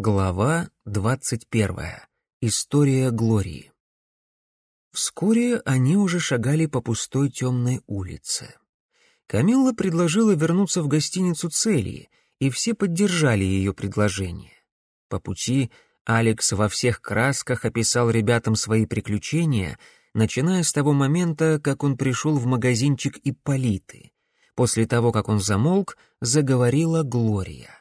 Глава 21. История Глории. Вскоре они уже шагали по пустой темной улице. Камилла предложила вернуться в гостиницу Целии, и все поддержали ее предложение. По пути Алекс во всех красках описал ребятам свои приключения, начиная с того момента, как он пришел в магазинчик Ипполиты. После того, как он замолк, заговорила Глория.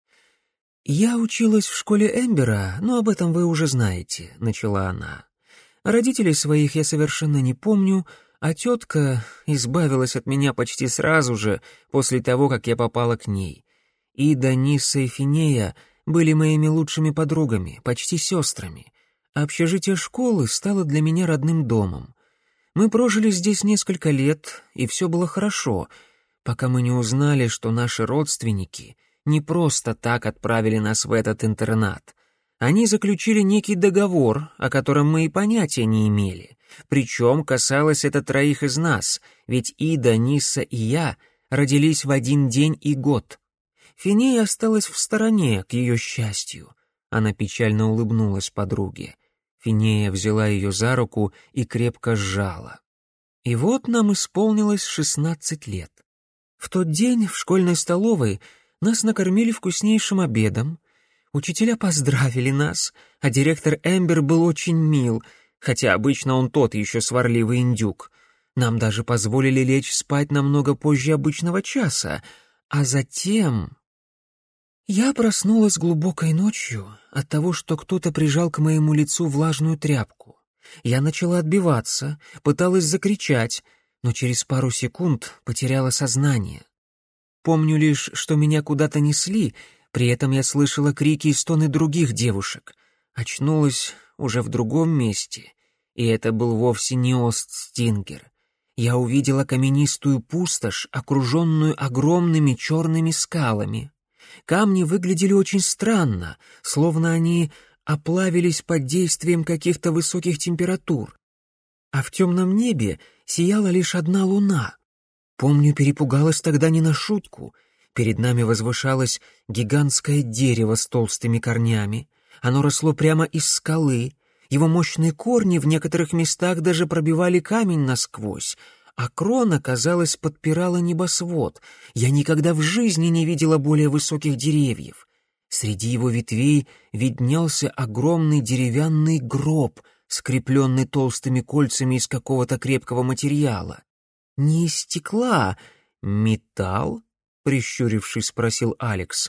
«Я училась в школе Эмбера, но об этом вы уже знаете», — начала она. «Родителей своих я совершенно не помню, а тетка избавилась от меня почти сразу же, после того, как я попала к ней. Ида, Нисса и Финея были моими лучшими подругами, почти сестрами. Общежитие школы стало для меня родным домом. Мы прожили здесь несколько лет, и все было хорошо, пока мы не узнали, что наши родственники не просто так отправили нас в этот интернат. Они заключили некий договор, о котором мы и понятия не имели. Причем касалось это троих из нас, ведь Ида, Нисса и я родились в один день и год. Финея осталась в стороне, к ее счастью. Она печально улыбнулась подруге. Финея взяла ее за руку и крепко сжала. И вот нам исполнилось 16 лет. В тот день в школьной столовой нас накормили вкуснейшим обедом. Учителя поздравили нас, а директор Эмбер был очень мил, хотя обычно он тот еще сварливый индюк. Нам даже позволили лечь спать намного позже обычного часа, а затем... Я проснулась глубокой ночью от того, что кто-то прижал к моему лицу влажную тряпку. Я начала отбиваться, пыталась закричать, но через пару секунд потеряла сознание. Помню лишь, что меня куда-то несли, при этом я слышала крики и стоны других девушек. Очнулась уже в другом месте, и это был вовсе не Остстингер. Я увидела каменистую пустошь, окруженную огромными черными скалами. Камни выглядели очень странно, словно они оплавились под действием каких-то высоких температур. А в темном небе сияла лишь одна луна. Помню, перепугалась тогда не на шутку. Перед нами возвышалось гигантское дерево с толстыми корнями. Оно росло прямо из скалы. Его мощные корни в некоторых местах даже пробивали камень насквозь, а крона, казалось, подпирала небосвод. Я никогда в жизни не видела более высоких деревьев. Среди его ветвей виднелся огромный деревянный гроб, скрепленный толстыми кольцами из какого-то крепкого материала. «Не из стекла, металл?» — прищурившись, спросил Алекс.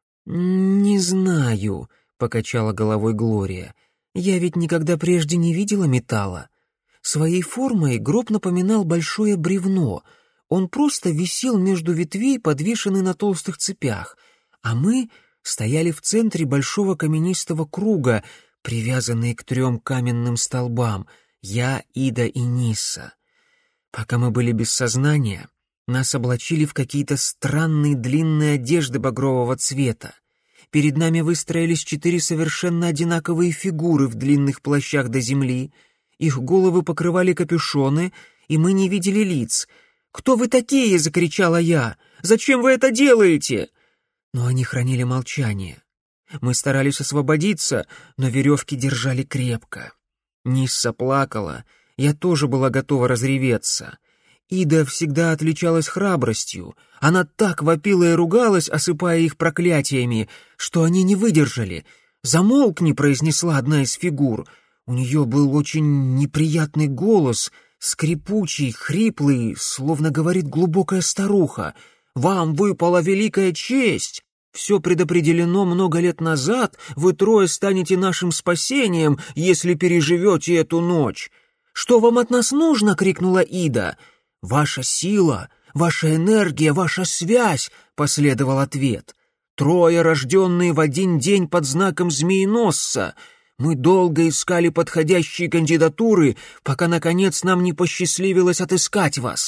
«Не знаю», — покачала головой Глория. «Я ведь никогда прежде не видела металла. Своей формой гроб напоминал большое бревно. Он просто висел между ветвей, подвешенный на толстых цепях, а мы стояли в центре большого каменистого круга, привязанные к 3 каменным столбам — я, Ида и Нисса. Пока мы были без сознания, нас облачили в какие-то странные длинные одежды багрового цвета. Перед нами выстроились 4 совершенно одинаковые фигуры в длинных плащах до земли. Их головы покрывали капюшоны, и мы не видели лиц. «Кто вы такие?» — закричала я. «Зачем вы это делаете?» Но они хранили молчание. Мы старались освободиться, но веревки держали крепко. Нисса плакала. Я тоже была готова разреветься. Ида всегда отличалась храбростью. Она так вопила и ругалась, осыпая их проклятиями, что они не выдержали. «Замолкни», — произнесла одна из фигур. У нее был очень неприятный голос, скрипучий, хриплый, словно говорит глубокая старуха. «Вам выпала великая честь! Все предопределено много лет назад, вы трое станете нашим спасением, если переживете эту ночь!» «Что вам от нас нужно?» — крикнула Ида. «Ваша сила, ваша энергия, ваша связь!» — последовал ответ. «Трое, рожденные в один день под знаком змееносца. Мы долго искали подходящие кандидатуры, пока, наконец, нам не посчастливилось отыскать вас».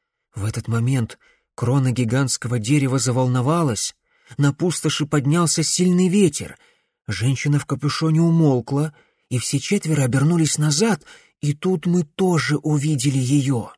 В этот момент крона гигантского дерева заволновалась. На пустоши поднялся сильный ветер. Женщина в капюшоне умолкла, и все 4 обернулись назад, и тут мы тоже увидели ее.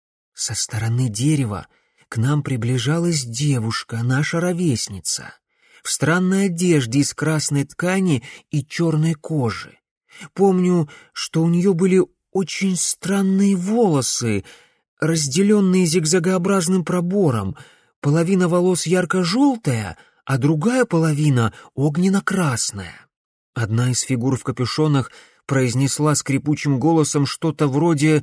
Со стороны дерева к нам приближалась девушка, наша ровесница. в странной одежде из красной ткани и черной кожи. Помню, что у нее были очень странные волосы, разделенные зигзагообразным пробором, половина волос ярко-желтая, а другая половина огненно-красная. Одна из фигур в капюшонах произнесла скрипучим голосом что-то вроде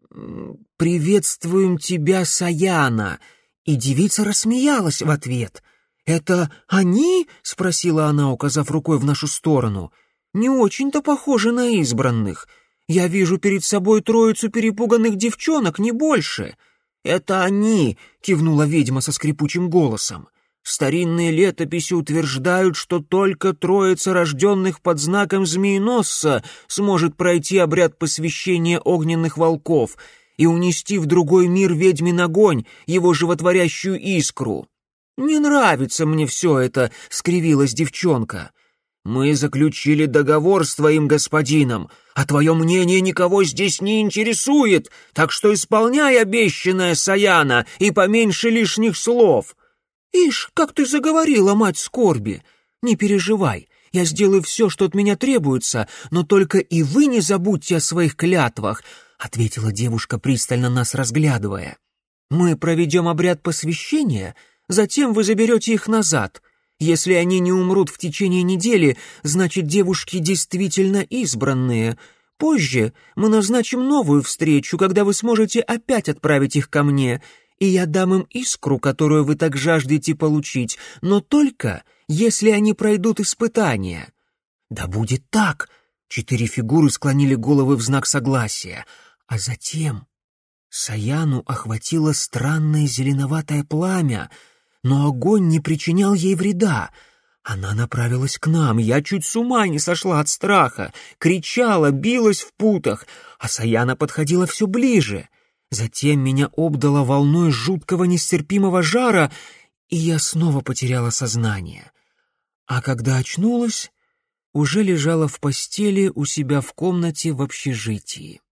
«Приветствуем тебя, Саяна!» и девица рассмеялась в ответ. «Это они?» — спросила она, указав рукой в нашу сторону. «Не очень-то похожи на избранных. Я вижу перед собой троицу перепуганных девчонок, не больше». «Это они!» — кивнула ведьма со скрипучим голосом. «Старинные летописи утверждают, что только троица рожденных под знаком змееносца сможет пройти обряд посвящения огненных волков и унести в другой мир ведьмин огонь, его животворящую искру». «Не нравится мне все это», — скривилась девчонка. «Мы заключили договор с твоим господином, а твое мнение никого здесь не интересует, так что исполняй обещанное, Саяна, и поменьше лишних слов». «Ишь, как ты заговорила, мать скорби! Не переживай, я сделаю все, что от меня требуется, но только и вы не забудьте о своих клятвах», — ответила девушка, пристально нас разглядывая. «Мы проведем обряд посвящения, затем вы заберете их назад. Если они не умрут в течение недели, значит, девушки действительно избранные. Позже мы назначим новую встречу, когда вы сможете опять отправить их ко мне, и я дам им искру, которую вы так жаждете получить, но только если они пройдут испытания». «Да будет так!» — 4 фигуры склонили головы в знак согласия. А затем Саяну охватило странное зеленоватое пламя, но огонь не причинял ей вреда. Она направилась к нам, я чуть с ума не сошла от страха, кричала, билась в путах, а Саяна подходила все ближе. Затем меня обдало волной жуткого нестерпимого жара, и я снова потеряла сознание. А когда очнулась, уже лежала в постели у себя в комнате в общежитии.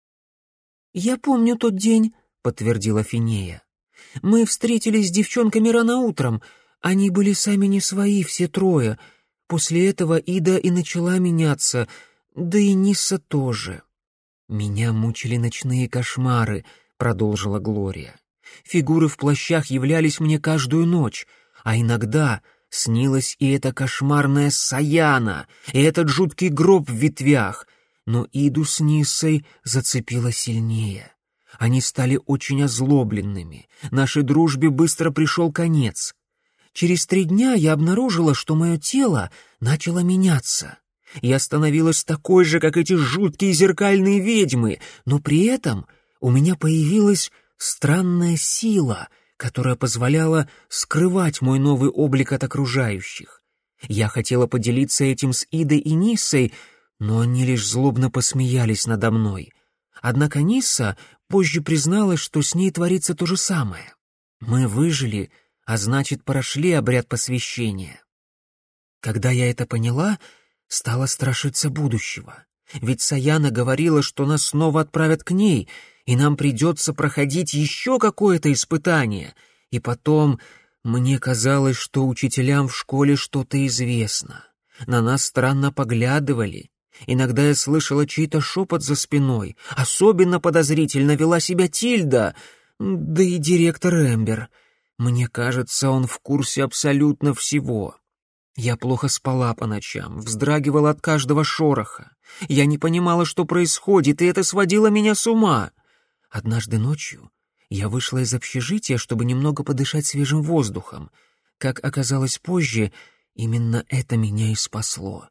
«Я помню тот день», — подтвердила Финея. «Мы встретились с девчонками рано утром. Они были сами не свои, все трое. После этого Ида и начала меняться, да и Нисса тоже». «Меня мучили ночные кошмары», — продолжила Глория. «Фигуры в плащах являлись мне каждую ночь, а иногда снилась и эта кошмарная Саяна, и этот жуткий гроб в ветвях. Но Иду с Ниссой зацепило сильнее. Они стали очень озлобленными. Нашей дружбе быстро пришел конец. Через 3 дня я обнаружила, что мое тело начало меняться. Я становилась такой же, как эти жуткие зеркальные ведьмы, но при этом у меня появилась странная сила, которая позволяла скрывать мой новый облик от окружающих. Я хотела поделиться этим с Идой и Ниссой, но они лишь злобно посмеялись надо мной. Однако Нисса позже призналась, что с ней творится то же самое. Мы выжили, а значит, прошли обряд посвящения. Когда я это поняла, стала страшиться будущего. Ведь Саяна говорила, что нас снова отправят к ней, и нам придется проходить еще какое-то испытание. И потом мне казалось, что учителям в школе что-то известно. На нас странно поглядывали. Иногда я слышала чей-то шепот за спиной. Особенно подозрительно вела себя Тильда, да и директор Эмбер. Мне кажется, он в курсе абсолютно всего. Я плохо спала по ночам, вздрагивала от каждого шороха. Я не понимала, что происходит, и это сводило меня с ума. Однажды ночью я вышла из общежития, чтобы немного подышать свежим воздухом. Как оказалось позже, именно это меня и спасло.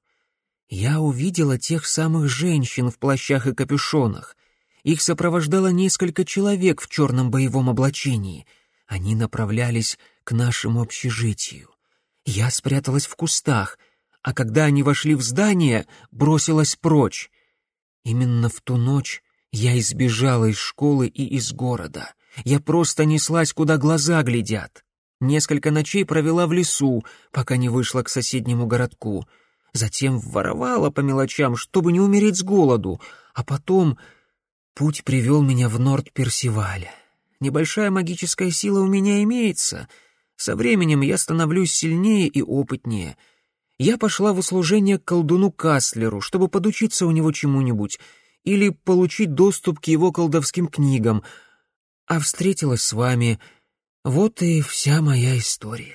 Я увидела тех самых женщин в плащах и капюшонах. Их сопровождало несколько человек в черном боевом облачении. Они направлялись к нашему общежитию. Я спряталась в кустах, а когда они вошли в здание, бросилась прочь. Именно в ту ночь я избежала из школы и из города. Я просто неслась, куда глаза глядят. Несколько ночей провела в лесу, пока не вышла к соседнему городку. Затем воровала по мелочам, чтобы не умереть с голоду, а потом путь привел меня в Норд-Персиваль. Небольшая магическая сила у меня имеется, Со временем я становлюсь сильнее и опытнее. Я пошла в услужение к колдуну Кастлеру, чтобы подучиться у него чему-нибудь или получить доступ к его колдовским книгам, а встретилась с вами. Вот и вся моя история».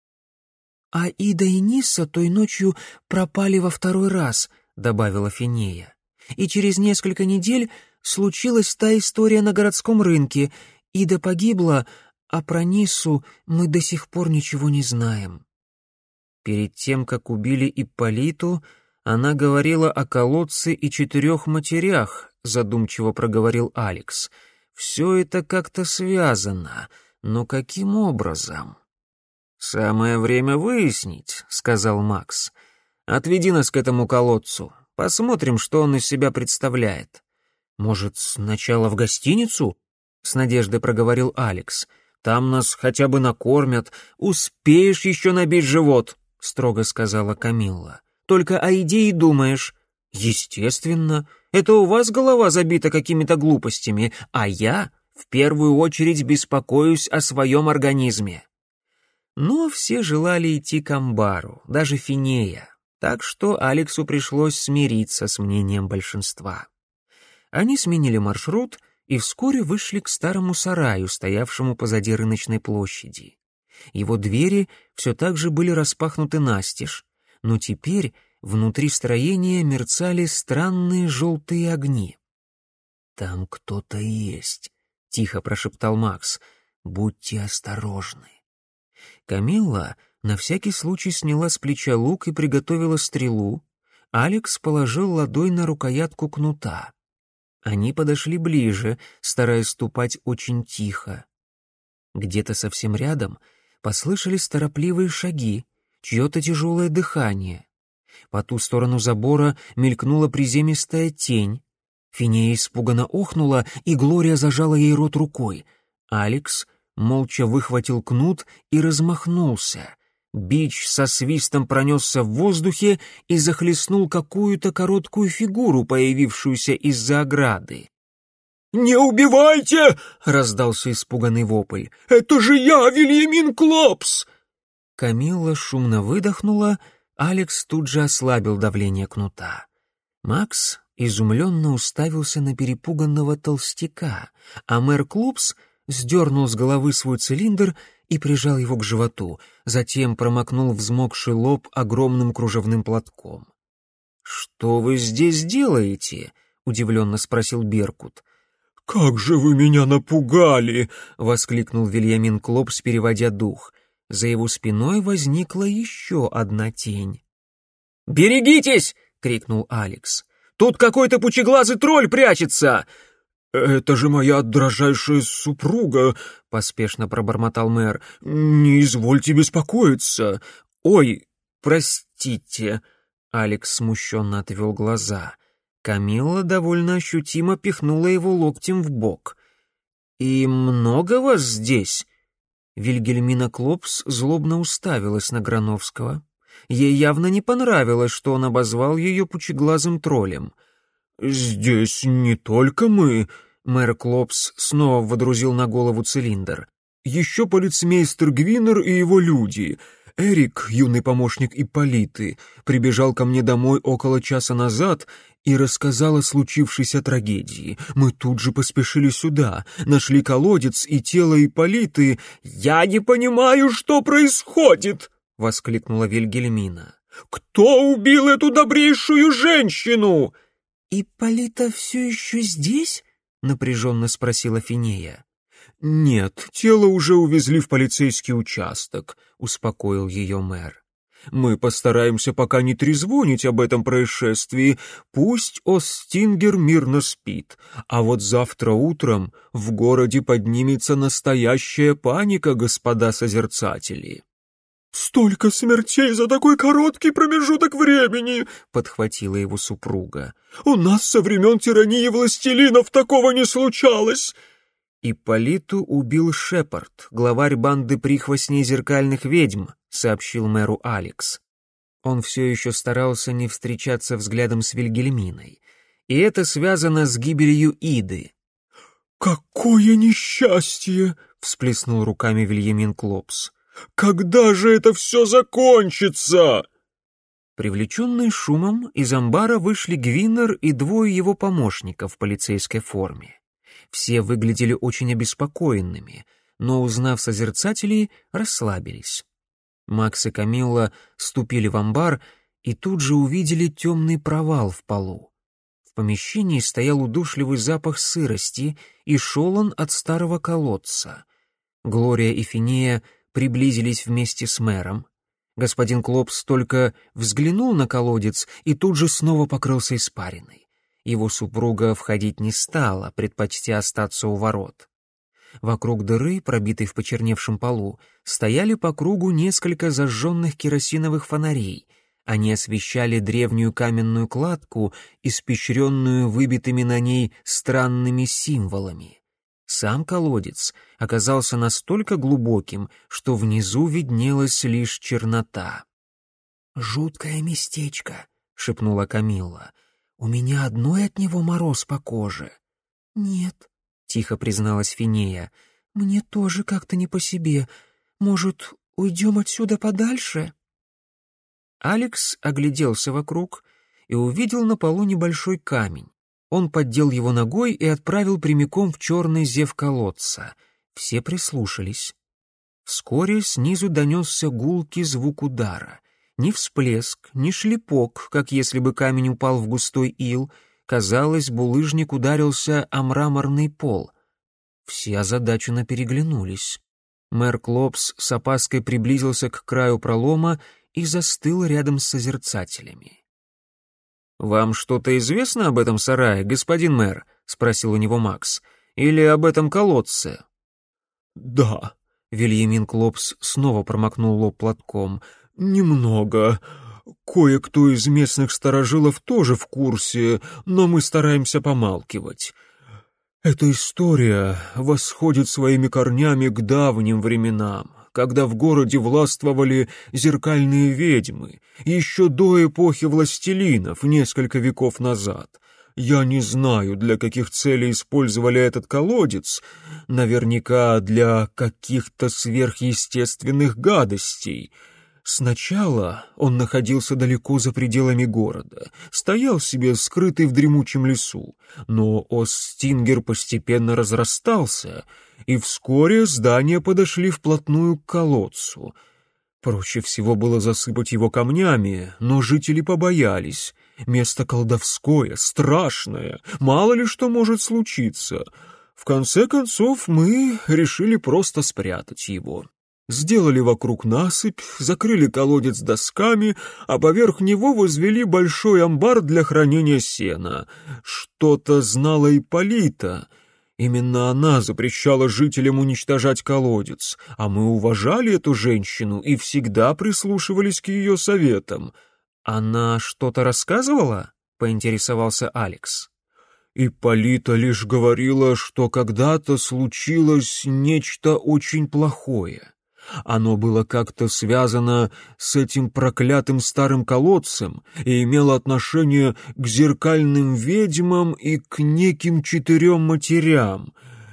«А Ида и Нисса той ночью пропали во второй раз», — добавила Финея. «И через несколько недель случилась та история на городском рынке. Ида погибла, а про Ниссу мы до сих пор ничего не знаем». Перед тем, как убили Ипполиту, она говорила о колодце и 4 матерях, задумчиво проговорил Алекс. «Все это как-то связано, но каким образом?» «Самое время выяснить», — сказал Макс. «Отведи нас к этому колодцу. Посмотрим, что он из себя представляет». «Может, сначала в гостиницу?» — с надеждой проговорил Алекс. «Там нас хотя бы накормят. Успеешь еще набить живот», — строго сказала Камилла. «Только о идее думаешь». «Естественно. Это у вас голова забита какими-то глупостями, а я в первую очередь беспокоюсь о своем организме». Но все желали идти к амбару, даже Финея, так что Алексу пришлось смириться с мнением большинства. Они сменили маршрут и вскоре вышли к старому сараю, стоявшему позади рыночной площади. Его двери все так же были распахнуты настежь, но теперь внутри строения мерцали странные желтые огни. «Там кто-то есть», — тихо прошептал Макс. «Будьте осторожны». Камилла на всякий случай сняла с плеча лук и приготовила стрелу. Алекс положил ладонь на рукоятку кнута. Они подошли ближе, стараясь ступать очень тихо. Где-то совсем рядом послышались торопливые шаги, чье-то тяжелое дыхание. По ту сторону забора мелькнула приземистая тень. Финея испуганно охнула, и Глория зажала ей рот рукой. Алекс молча выхватил кнут и размахнулся. Бич со свистом пронесся в воздухе и захлестнул какую-то короткую фигуру, появившуюся из-за ограды. «Не убивайте!» — раздался испуганный вопль. «Это же я, Вильямин Клопс!» Камилла шумно выдохнула, Алекс тут же ослабил давление кнута. Макс изумленно уставился на перепуганного толстяка, а мэр Клопс сдернул с головы свой цилиндр и прижал его к животу, затем промокнул взмокший лоб огромным кружевным платком. «Что вы здесь делаете?» — удивленно спросил Беркут. «Как же вы меня напугали!» — воскликнул Вильямин Клопс, переводя дух. За его спиной возникла еще одна тень. «Берегитесь!» — крикнул Алекс. «Тут какой-то пучеглазый тролль прячется!» «Это же моя дрожайшая супруга», — поспешно пробормотал мэр. «Не извольте беспокоиться». «Ой, простите», — Алекс смущенно отвел глаза. Камилла довольно ощутимо пихнула его локтем в бок. «И много вас здесь?» Вильгельмина Клопс злобно уставилась на Грановского. Ей явно не понравилось, что он обозвал ее пучеглазым троллем. «Здесь не только мы», — мэр Клопс снова водрузил на голову цилиндр. «Еще полицмейстер Гвинер и его люди. Эрик, юный помощник Ипполиты, прибежал ко мне домой около часа назад и рассказал о случившейся трагедии. Мы тут же поспешили сюда, нашли колодец и тело Ипполиты». «Я не понимаю, что происходит!» — воскликнула Вильгельмина. «Кто убил эту добрейшую женщину?» «Ипполита все еще здесь?» — напряженно спросила Финея. «Нет, тело уже увезли в полицейский участок», — успокоил ее мэр. «Мы постараемся пока не трезвонить об этом происшествии, пусть Остингер мирно спит, а вот завтра утром в городе поднимется настоящая паника, господа созерцатели». «Столько смертей за такой короткий промежуток времени!» — подхватила его супруга. «У нас со времен тирании властелинов такого не случалось!» «Ипполиту убил Шепард, главарь банды прихвостней зеркальных ведьм», — сообщил мэру Алекс. Он все еще старался не встречаться взглядом с Вильгельминой. И это связано с гибелью Иды. «Какое несчастье!» — всплеснул руками Вильямин Клопс. Когда же это все закончится?» Привлеченные шумом, из амбара вышли Гвиннер и двое его помощников в полицейской форме. Все выглядели очень обеспокоенными, но, узнав созерцателей, расслабились. Макс и Камилла ступили в амбар и тут же увидели темный провал в полу. В помещении стоял удушливый запах сырости, и шел он от старого колодца. Глория и Финея приблизились вместе с мэром. Господин Клопс только взглянул на колодец и тут же снова покрылся испариной. Его супруга входить не стала, предпочтя остаться у ворот. Вокруг дыры, пробитой в почерневшем полу, стояли по кругу несколько зажженных керосиновых фонарей. Они освещали древнюю каменную кладку, испещренную выбитыми на ней странными символами. Сам колодец оказался настолько глубоким, что внизу виднелась лишь чернота. «Жуткое местечко», — шепнула Камилла. «У меня одной от него мороз по коже». «Нет», — тихо призналась Финея, — «мне тоже как-то не по себе. Может, уйдем отсюда подальше?» Алекс огляделся вокруг и увидел на полу небольшой камень. Он поддел его ногой и отправил прямиком в черный зев колодца. Все прислушались. Вскоре снизу донесся гулкий звук удара. Ни всплеск, ни шлепок, как если бы камень упал в густой ил. Казалось, булыжник ударился о мраморный пол. Все озадаченно переглянулись. Мэр Клопс с опаской приблизился к краю пролома и застыл рядом с созерцателями. «Вам что-то известно об этом сарае, господин мэр?» — спросил у него Макс. «Или об этом колодце?» «Да», — Вильямин Клопс снова промокнул лоб платком. «Немного. Кое-кто из местных старожилов тоже в курсе, но мы стараемся помалкивать. Эта история восходит своими корнями к давним временам, когда в городе властвовали зеркальные ведьмы, еще до эпохи властелинов, несколько веков назад. Я не знаю, для каких целей использовали этот колодец, наверняка для каких-то сверхъестественных гадостей. Сначала он находился далеко за пределами города, стоял себе скрытый в дремучем лесу, но Остингер постепенно разрастался, и вскоре здания подошли вплотную к колодцу. Проще всего было засыпать его камнями, но жители побоялись. Место колдовское, страшное, мало ли что может случиться. В конце концов мы решили просто спрятать его. Сделали вокруг насыпь, закрыли колодец досками, а поверх него возвели большой амбар для хранения сена. Что-то знала Ипполита. Именно она запрещала жителям уничтожать колодец, а мы уважали эту женщину и всегда прислушивались к ее советам. «Она что-то рассказывала?» — поинтересовался Алекс. Ипполита лишь говорила, что когда-то случилось нечто очень плохое. Оно было как-то связано с этим проклятым старым колодцем и имело отношение к зеркальным ведьмам и к неким 4 матерям.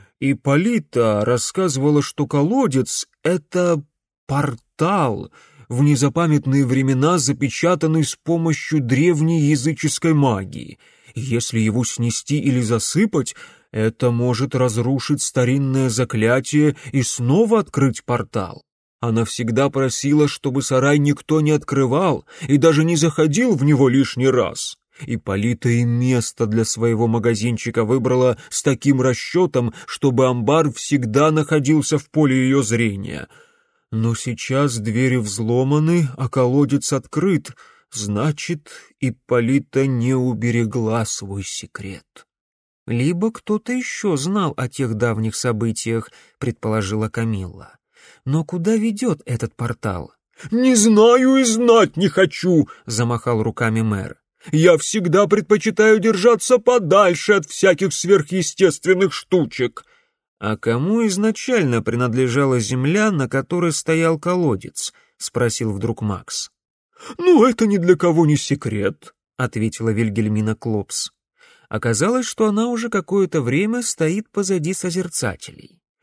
Ипполита рассказывала, что колодец — это портал, в незапамятные времена запечатанный с помощью древней языческой магии. Если его снести или засыпать, это может разрушить старинное заклятие и снова открыть портал. Она всегда просила, чтобы сарай никто не открывал и даже не заходил в него лишний раз. Ипполита и место для своего магазинчика выбрала с таким расчетом, чтобы амбар всегда находился в поле ее зрения. Но сейчас двери взломаны, а колодец открыт. Значит, Ипполита не уберегла свой секрет. «Либо кто-то еще знал о тех давних событиях», — предположила Камилла. «Но куда ведет этот портал?» «Не знаю и знать не хочу», — замахал руками мэр. «Я всегда предпочитаю держаться подальше от всяких сверхъестественных штучек». «А кому изначально принадлежала земля, на которой стоял колодец?» — спросил вдруг Макс. «Ну, это ни для кого не секрет», — ответила Вильгельмина Клопс. Оказалось, что она уже какое-то время стоит позади созерцателей.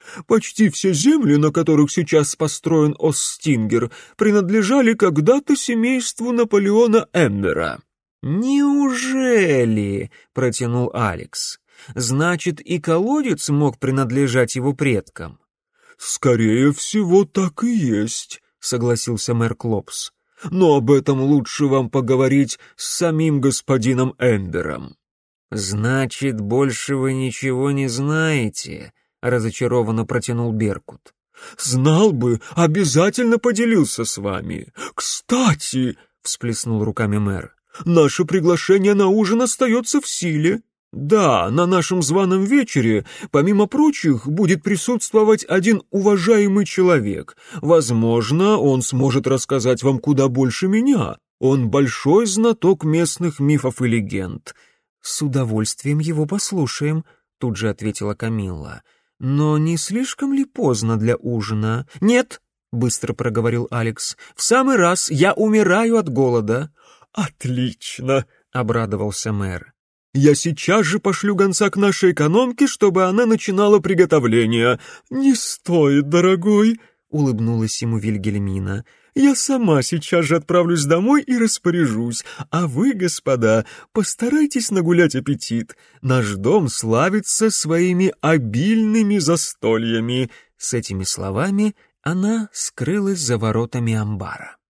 Почти все земли, на которых сейчас построен Остингер, принадлежали когда-то семейству Наполеона Эммера». «Неужели?» — протянул Алекс. «Значит, и колодец мог принадлежать его предкам?» «Скорее всего, так и есть», — согласился мэр Клопс. «Но об этом лучше вам поговорить с самим господином Эмбером». «Значит, больше вы ничего не знаете?» — разочарованно протянул Беркут. «Знал бы, обязательно поделился с вами. Кстати», — всплеснул руками мэр, «наше приглашение на ужин остается в силе. Да, на нашем званом вечере, помимо прочих, будет присутствовать один уважаемый человек. Возможно, он сможет рассказать вам куда больше меня. Он большой знаток местных мифов и легенд». «С удовольствием его послушаем», — тут же ответила Камилла. «Но не слишком ли поздно для ужина?» «Нет», — быстро проговорил Алекс, — «в самый раз, я умираю от голода». «Отлично», — обрадовался мэр. «Я сейчас же пошлю гонца к нашей экономке, чтобы она начинала приготовление». «Не стоит, дорогой», — улыбнулась ему Вильгельмина. «Я сама сейчас же отправлюсь домой и распоряжусь. А вы, господа, постарайтесь нагулять аппетит. Наш дом славится своими обильными застольями». С этими словами она скрылась за воротами амбара.